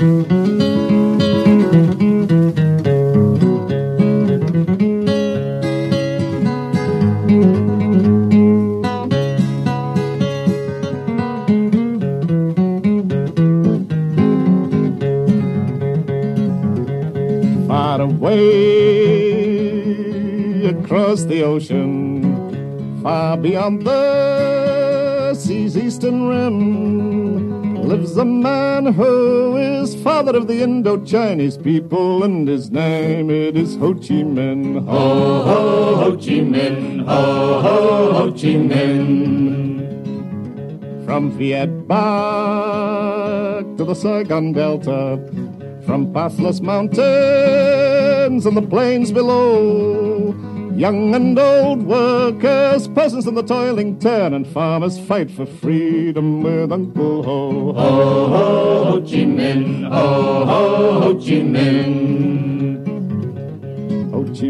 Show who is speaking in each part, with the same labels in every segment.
Speaker 1: Far away across the ocean, far beyond the sea's eastern rim, lives a man who is father of the Indo-Chinese people, and his name it is Ho Chi Minh.
Speaker 2: Ho, ho, Ho Chi Minh, ho, ho, Ho Chi Minh.
Speaker 1: From Viet Bac to the Saigon Delta, from pathless mountains and the plains below, young and old workers, peasants and the toiling turn, and farmers fight for freedom with Uncle Ho.
Speaker 2: Ho, ho, Ho Chi Minh, ho, ho, Ho Chi Minh.
Speaker 1: Ho Chi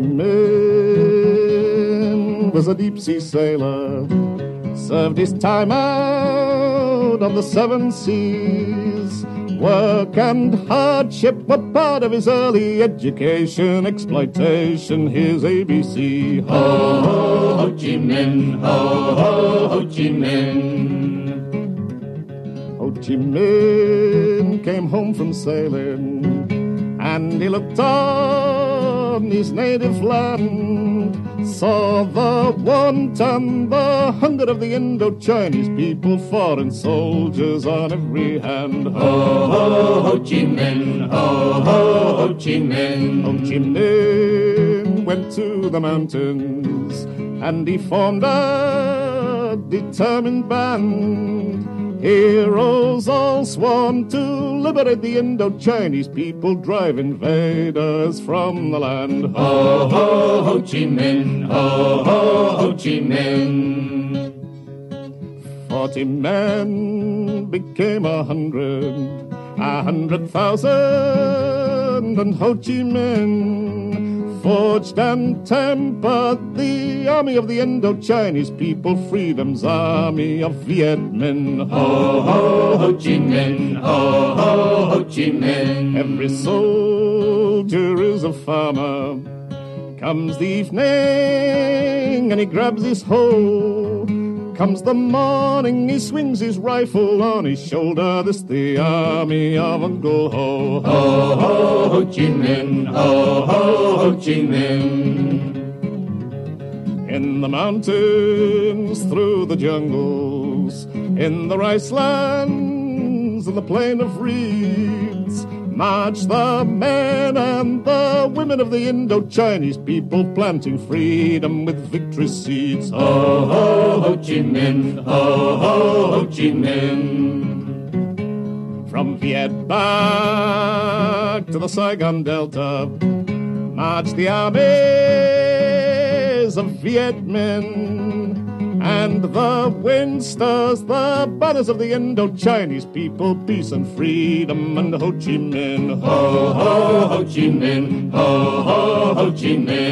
Speaker 1: Minh was a deep-sea sailor, served his time out on the seven seas. Work and hardship were part of his early education, exploitation his ABC.
Speaker 2: Ho, ho, Ho Chi Minh, ho, ho, Ho Chi Minh.
Speaker 1: Ho Chi Minh came home from sailing, and he looked on his native land, saw the want and the hunger of the Indo-Chinese people, foreign soldiers on every hand.
Speaker 2: Ho, ho, Ho Chi Minh, ho, ho, Ho Chi Minh.
Speaker 1: Ho Chi Minh went to the mountains, and he formed a determined band. Heroes all sworn to liberate the Indo-Chinese people, drive invaders from the land.
Speaker 2: Ho, ho, Ho Chi Minh, ho, ho, Ho Chi Minh.
Speaker 1: 40 men became 100,000, and Ho Chi Minh forged and tempered the army of the Indo-Chinese people, freedom's army of Viet Minh.
Speaker 2: Ho, ho, Ho Chi Minh, ho, ho, Ho Chi Minh.
Speaker 1: Every soldier is a farmer. Comes the evening and he grabs his hoe. Comes the morning, he swings his rifle on his shoulder. This the army of Uncle Ho.
Speaker 2: Ho, ho, Ho Chi Minh, ho, ho, Ho Chi Minh.
Speaker 1: In the mountains, through the jungles, in the rice lands, in the plain of reeds, march the men and the women of the Indo-Chinese people, planting freedom with victory seeds.
Speaker 2: Ho, ho, Ho Chi Minh, ho, ho, Ho Chi Minh.
Speaker 1: From Viet Bac to the Saigon Delta, march the armies of Viet Minh, and the wind stirs the banners of the Indo-Chinese people, peace and freedom, and Ho Chi Minh.
Speaker 2: Ho, ho, Ho Chi Minh, ho, ho, Ho Chi Minh.